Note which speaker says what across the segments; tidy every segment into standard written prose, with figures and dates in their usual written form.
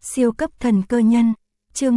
Speaker 1: Siêu cấp thần cơ nhân, chương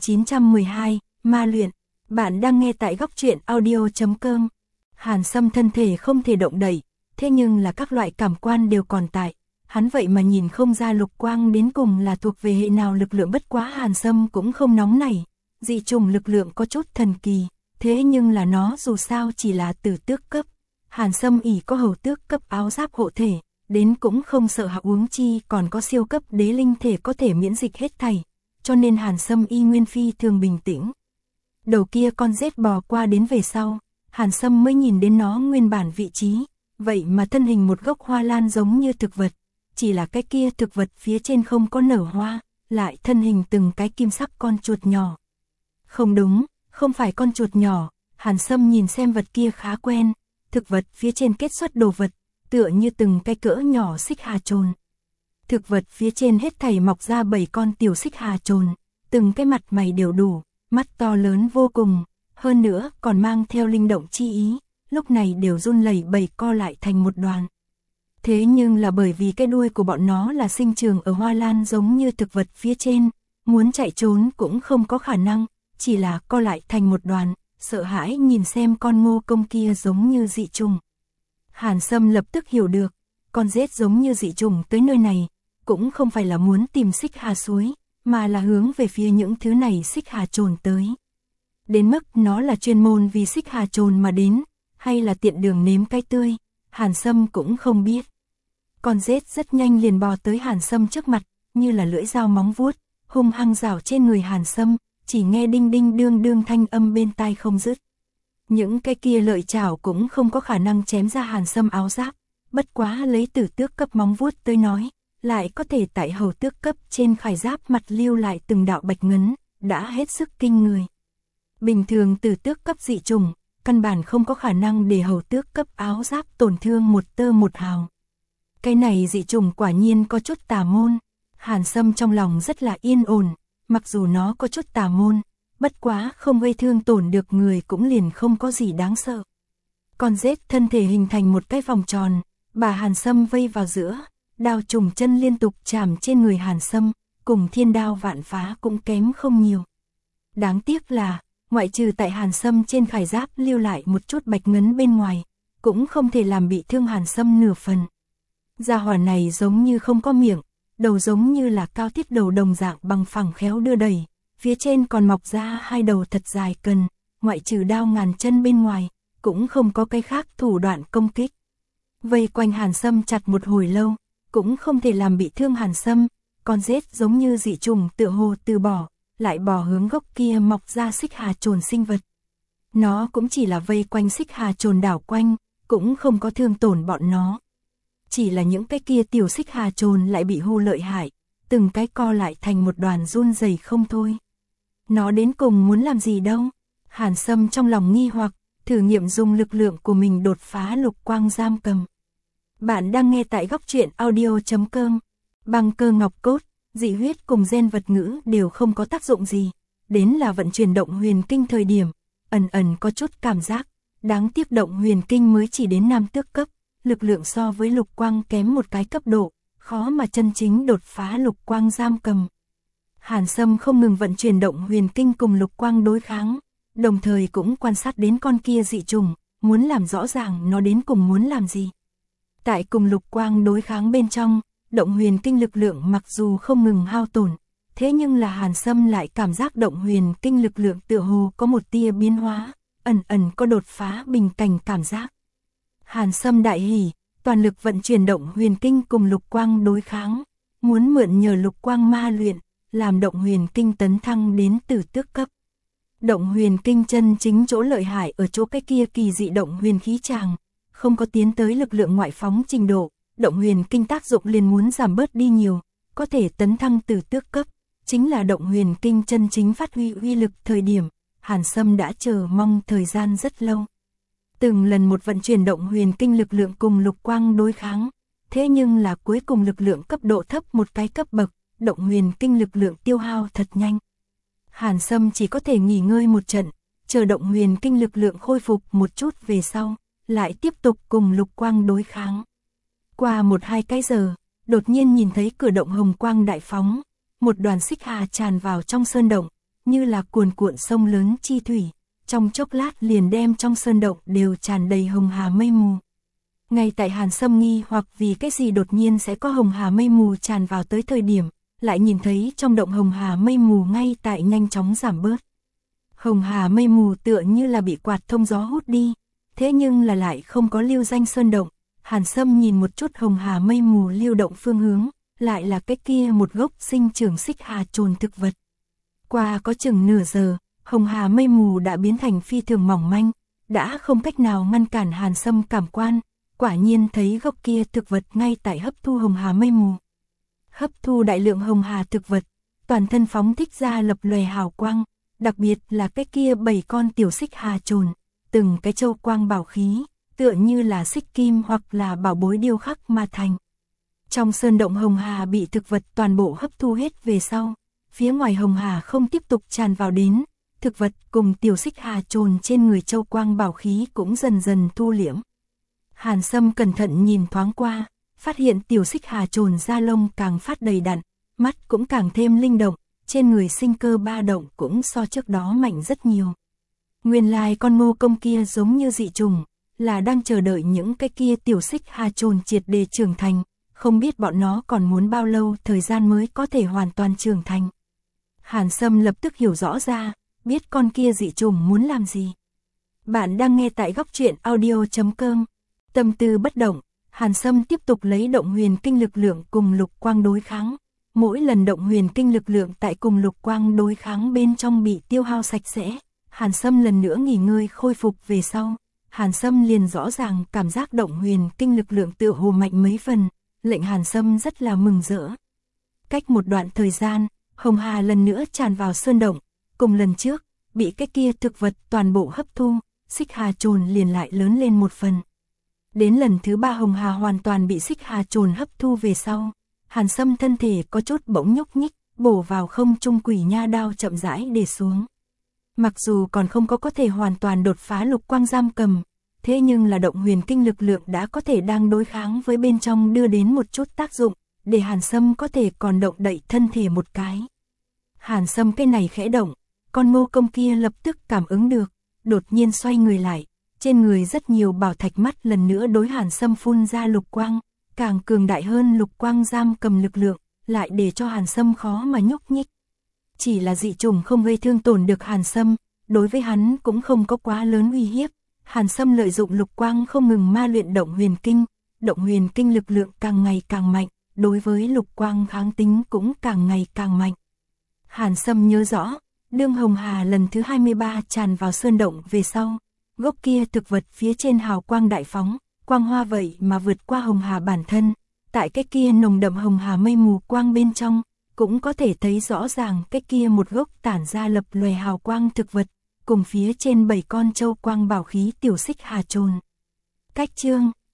Speaker 1: 1912, ma luyện. Bạn đang nghe tại góc truyện audio.com. Hàn Sâm thân thể không thể động đậy, thế nhưng là các loại cảm quan đều còn tại. Hắn vậy mà nhìn không ra Lục Quang đến cùng là thuộc về hệ nào lực lượng, bất quá Hàn Sâm cũng không nóng nảy. Dị chủng lực lượng có chút thần kỳ, thế nhưng là nó dù sao chỉ là tử tước cấp. Hàn Sâm ỷ có hầu tước cấp áo giáp hộ thể, đến cũng không sợ hạ uống chi còn có siêu cấp đế linh thể có thể miễn dịch hết thảy, cho nên Hàn Sâm y nguyên phi thường bình tĩnh. Đầu kia con rết bò qua đến về sau, Hàn Sâm mới nhìn đến nó nguyên bản vị trí, vậy mà thân hình một gốc hoa lan giống như thực vật, chỉ là cái kia thực vật phía trên không có nở hoa, lại thân hình từng cái kim sắc con chuột nhỏ. Không đúng, không phải con chuột nhỏ, Hàn Sâm nhìn xem vật kia khá quen, thực vật phía trên kết xuất đồ vật, tựa như từng cái cỡ nhỏ xích hà trồn. Thực vật phía trên hết thảy mọc ra 7 con tiểu xích hà trồn, từng cái mặt mày đều đủ, mắt to lớn vô cùng, hơn nữa còn mang theo linh động chi ý, lúc này đều run lẩy bẩy co lại thành một đoàn. Thế nhưng là bởi vì cái đuôi của bọn nó là sinh trưởng ở hoa lan giống như thực vật phía trên, muốn chạy trốn cũng không có khả năng, chỉ là co lại thành một đoàn, sợ hãi nhìn xem con ngô công kia giống như dị trùng. Hàn Sâm lập tức hiểu được, con rết giống như dị trùng tới nơi này, cũng không phải là muốn tìm xích hà suối, mà là hướng về phía những thứ này xích hà trồn tới. Đến mức nó là chuyên môn vì xích hà trồn mà đến, hay là tiện đường nếm cái tươi, Hàn Sâm cũng không biết. Con rết rất nhanh liền bò tới Hàn Sâm trước mặt, như là lưỡi dao móng vuốt, hung hăng rảo trên người Hàn Sâm, chỉ nghe đinh đinh đương đương thanh âm bên tai không dứt. Những cái kia lợi chảo cũng không có khả năng chém ra Hàn Sâm áo giáp, bất quá lấy tử tước cấp móng vuốt tới nói, lại có thể tại hầu tước cấp trên khải giáp mặt lưu lại từng đạo bạch ngấn, đã hết sức kinh người. Bình thường tử tước cấp dị trùng, căn bản không có khả năng để hầu tước cấp áo giáp tổn thương một tơ một hào. Cái này dị trùng quả nhiên có chút tà môn, Hàn Sâm trong lòng rất là yên ổn, mặc dù nó có chút tà môn, bất quá không gây thương tổn được người cũng liền không có gì đáng sợ. Con rết thân thể hình thành một cái vòng tròn, bà Hàn Sâm vây vào giữa, đao trùng chân liên tục chạm trên người Hàn Sâm, cùng thiên đao vạn phá cũng kém không nhiều. Đáng tiếc là, ngoại trừ tại Hàn Sâm trên khải giáp lưu lại một chút bạch ngấn bên ngoài, cũng không thể làm bị thương Hàn Sâm nửa phần. Gia hỏa này giống như không có miệng, đầu giống như là cao thiết đầu đồng dạng bằng phẳng khéo đưa đẩy, phía trên còn mọc ra hai đầu thật dài cần, ngoại trừ đao ngàn chân bên ngoài, cũng không có cái khác thủ đoạn công kích. Vây quanh Hàn Sâm chặt một hồi lâu, cũng không thể làm bị thương Hàn Sâm, con rết giống như dị trùng tựa hồ từ bỏ, lại bò hướng gốc kia mọc ra xích hà trồn sinh vật. Nó cũng chỉ là vây quanh xích hà trồn đảo quanh, cũng không có thương tổn bọn nó. Chỉ là những cái kia tiểu xích hà trồn lại bị hù lợi hại, từng cái co lại thành một đoàn run rẩy không thôi. Nó đến cùng muốn làm gì đâu? Hàn Sâm trong lòng nghi hoặc, thử nghiệm dùng lực lượng của mình đột phá Lục Quang giam cầm. Bạn đang nghe tại góc truyện audio.com. Băng cơ ngọc cốt, dị huyết cùng gen vật ngữ đều không có tác dụng gì, đến là vận chuyển động huyền kinh thời điểm, ẩn ẩn có chút cảm giác, đáng tiếc động huyền kinh mới chỉ đến nam tước cấp, lực lượng so với Lục Quang kém một cái cấp độ, khó mà chân chính đột phá Lục Quang giam cầm. Hàn Sâm không ngừng vận chuyển động huyền kinh cùng Lục Quang đối kháng, đồng thời cũng quan sát đến con kia dị trùng, muốn làm rõ ràng nó đến cùng muốn làm gì. Tại cùng Lục Quang đối kháng bên trong, động huyền kinh lực lượng mặc dù không ngừng hao tổn, thế nhưng là Hàn Sâm lại cảm giác động huyền kinh lực lượng tựa hồ có một tia biến hóa, ẩn ẩn có đột phá bình cảnh cảm giác. Hàn Sâm đại hỉ, toàn lực vận chuyển động huyền kinh cùng Lục Quang đối kháng, muốn mượn nhờ Lục Quang ma luyện, làm động huyền kinh tấn thăng đến tử tước cấp. Động huyền kinh chân chính chỗ lợi hại ở chỗ cái kia kỳ dị động huyền khí tràng, không có tiến tới lực lượng ngoại phóng trình độ, động huyền kinh tác dụng liền muốn giảm bớt đi nhiều, có thể tấn thăng tử tước cấp, chính là động huyền kinh chân chính phát huy uy lực thời điểm, Hàn Sâm đã chờ mong thời gian rất lâu. Từng lần một vận chuyển động huyền kinh lực lượng cùng Lục Quang đối kháng, thế nhưng là cuối cùng lực lượng cấp độ thấp một cái cấp bậc, động huyền kinh lực lượng tiêu hao thật nhanh. Hàn Sâm chỉ có thể nghỉ ngơi một trận, chờ động huyền kinh lực lượng khôi phục một chút về sau, lại tiếp tục cùng Lục Quang đối kháng. Qua 1-2 cái giờ, đột nhiên nhìn thấy cửa động hồng quang đại phóng, một đoàn xích hà tràn vào trong sơn động, như là cuồn cuộn sông lớn chi thủy, trong chốc lát liền đem trong sơn động đều tràn đầy hồng hà mây mù. Ngay tại Hàn Sâm nghi hoặc vì cái gì đột nhiên sẽ có hồng hà mây mù tràn vào tới thời điểm, lại nhìn thấy trong động hồng hà mây mù ngay tại nhanh chóng giảm bớt. Hồng hà mây mù tựa như là bị quạt thông gió hút đi, thế nhưng là lại không có lưu danh sơn động. Hàn Sâm nhìn một chút hồng hà mây mù lưu động phương hướng, lại là cái kia một gốc sinh trưởng xích hà chồn thực vật. Qua có chừng nửa giờ, hồng hà mây mù đã biến thành phi thường mỏng manh, đã không cách nào ngăn cản Hàn Sâm cảm quan, quả nhiên thấy gốc kia thực vật ngay tại hấp thu hồng hà mây mù. Hấp thu đại lượng hồng hà thực vật, toàn thân phóng thích ra lập lòe hào quang, đặc biệt là cái kia 7 con tiểu xích hà chồn, từng cái châu quang bảo khí, tựa như là xích kim hoặc là bảo bối điêu khắc mà thành. Trong sơn động hồng hà bị thực vật toàn bộ hấp thu hết về sau, phía ngoài hồng hà không tiếp tục tràn vào đến, thực vật cùng tiểu xích hà chồn trên người châu quang bảo khí cũng dần dần thu liễm. Hàn Sâm cẩn thận nhìn thoáng qua, phát hiện tiểu xích hà chồn da lông càng phát đầy đặn, mắt cũng càng thêm linh động, trên người sinh cơ ba động cũng so trước đó mạnh rất nhiều. Nguyên lai con ngô công kia giống như dị trùng, là đang chờ đợi những cái kia tiểu xích hà chồn triệt để trưởng thành, không biết bọn nó còn muốn bao lâu thời gian mới có thể hoàn toàn trưởng thành. Hàn Sâm lập tức hiểu rõ ra, biết con kia dị trùng muốn làm gì. Bạn đang nghe tại góc truyện audio.com. Tâm tư bất động, Hàn Sâm tiếp tục lấy động huyền kinh lực lượng cùng lục quang đối kháng. Mỗi lần động huyền kinh lực lượng tại cùng lục quang đối kháng bên trong bị tiêu hao sạch sẽ, Hàn Sâm lần nữa nghỉ ngơi khôi phục về sau, Hàn Sâm liền rõ ràng cảm giác động huyền kinh lực lượng tựa hồ mạnh mấy phần, lệnh Hàn Sâm rất là mừng rỡ. Cách một đoạn thời gian, hồng hà lần nữa tràn vào sơn động, cùng lần trước, bị cái kia thực vật toàn bộ hấp thu, xích hà chồn liền lại lớn lên một phần. Đến lần thứ 3 hồng hà hoàn toàn bị xích hà chồn hấp thu về sau, Hàn Sâm thân thể có chút bỗng nhúc nhích, bổ vào không trung quỷ nha đao chậm rãi để xuống. Mặc dù còn không có thể hoàn toàn đột phá lục quang giam cầm, thế nhưng là động huyền kinh lực lượng đã có thể đang đối kháng với bên trong đưa đến một chút tác dụng, để Hàn Sâm có thể còn động đậy thân thể một cái. Hàn Sâm cái này khẽ động, con ngô công kia lập tức cảm ứng được, đột nhiên xoay người lại, trên người rất nhiều bảo thạch mắt lần nữa đối Hàn Sâm phun ra lục quang, càng cường đại hơn lục quang giam cầm lực lượng, lại để cho Hàn Sâm khó mà nhúc nhích. Chỉ là dị trùng không gây thương tổn được Hàn Sâm, đối với hắn cũng không có quá lớn uy hiếp. Hàn Sâm lợi dụng lục quang không ngừng ma luyện động huyền kinh lực lượng càng ngày càng mạnh, đối với lục quang kháng tính cũng càng ngày càng mạnh. Hàn Sâm nhớ rõ, đương hồng hà lần thứ 23 tràn vào sơn động về sau, gốc kia thực vật phía trên hào quang đại phóng, quang hoa vậy mà vượt qua hồng hà bản thân, tại cái kia nồng đậm hồng hà mây mù quang bên trong, cũng có thể thấy rõ ràng cái kia một gốc tản ra lập lòe hào quang thực vật, cùng phía trên 7 con châu quang bảo khí tiểu xích hà chồn. Cách chương